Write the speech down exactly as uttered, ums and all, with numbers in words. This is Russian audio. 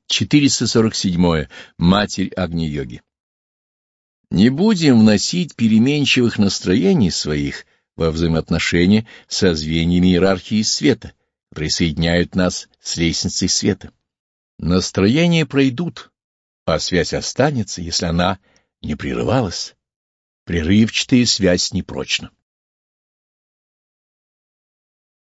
четыреста сорок седьмое. Матерь Агни-йоги. Не будем вносить переменчивых настроений своих во взаимоотношения со звеньями иерархии света, которые соединяют нас с лестницей света. Настроения пройдут, а связь останется, если она не прерывалась. Прерывчатая связь непрочна.